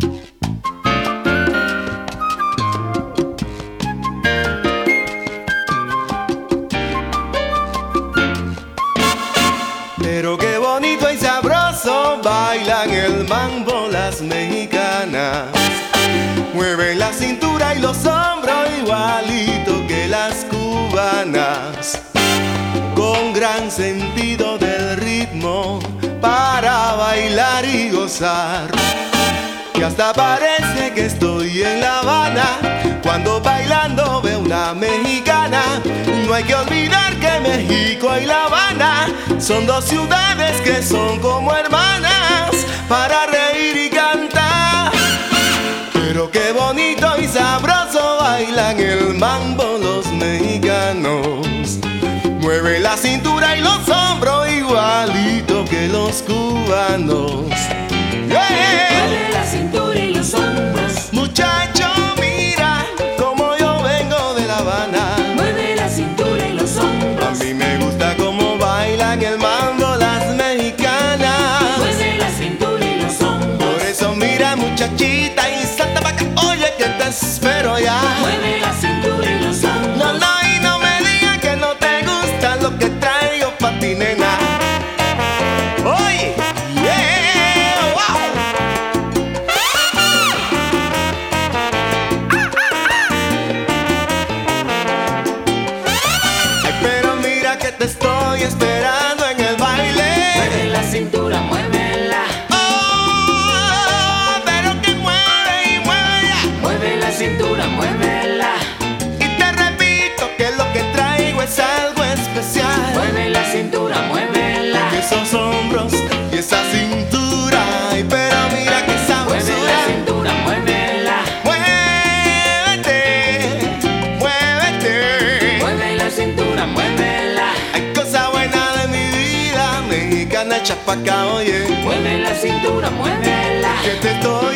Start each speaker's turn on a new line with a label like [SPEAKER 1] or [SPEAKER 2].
[SPEAKER 1] Pero qué bonito y sabroso bailan el mambo las mexicanas. Mueven la cintura y los hombros igualito que las cubanas, con gran sentido del ritmo para bailar y gozar. Y hasta parece que estoy en La Habana cuando bailando veo una mexicana. No hay que olvidar que México y La Habana son dos ciudades que son como hermanas para reír y cantar. Pero qué bonito y sabroso bailan el mambo los mexicanos. Mueven la cintura y los hombros igualito que los cubanos.
[SPEAKER 2] Mueve la cintura y los hombros.
[SPEAKER 1] Muchacho, mira como yo vengo de La Habana.
[SPEAKER 2] Mueve la cintura y los
[SPEAKER 1] A
[SPEAKER 2] hombros.
[SPEAKER 1] mí me gusta cómo bailan el mambo las mexicanas.
[SPEAKER 2] Mueve la cintura y los hombros.
[SPEAKER 1] Por eso mira muchachita y salta pa' acá. Oye que te espero ya.
[SPEAKER 2] Mueve la cintura y los hombros.
[SPEAKER 1] No, no, y no me digas que no te gusta lo que traigo pa' ti, nena. Oye, yeah, wow. Ay, pero mira que te estoy esperando en el baile.
[SPEAKER 2] Mueve la cintura, muévela.
[SPEAKER 1] Oh, pero que mueve y mueve ya.
[SPEAKER 2] Mueve la cintura, muévela.
[SPEAKER 1] Y te repito que lo que traigo es algo especial.
[SPEAKER 2] Mueve la cintura, muévela.
[SPEAKER 1] Esos hombros y esa cintura. Ay, pero mira que
[SPEAKER 2] Mueve la
[SPEAKER 1] sabrosura.
[SPEAKER 2] cintura, muévela.
[SPEAKER 1] Muévete, muévete.
[SPEAKER 2] Mueve la cintura, muévela.
[SPEAKER 1] Hay cosa buena de mi vida, mexicana hecha pa' acá, oye.
[SPEAKER 2] Mueve la cintura, muévela.
[SPEAKER 1] Que te estoy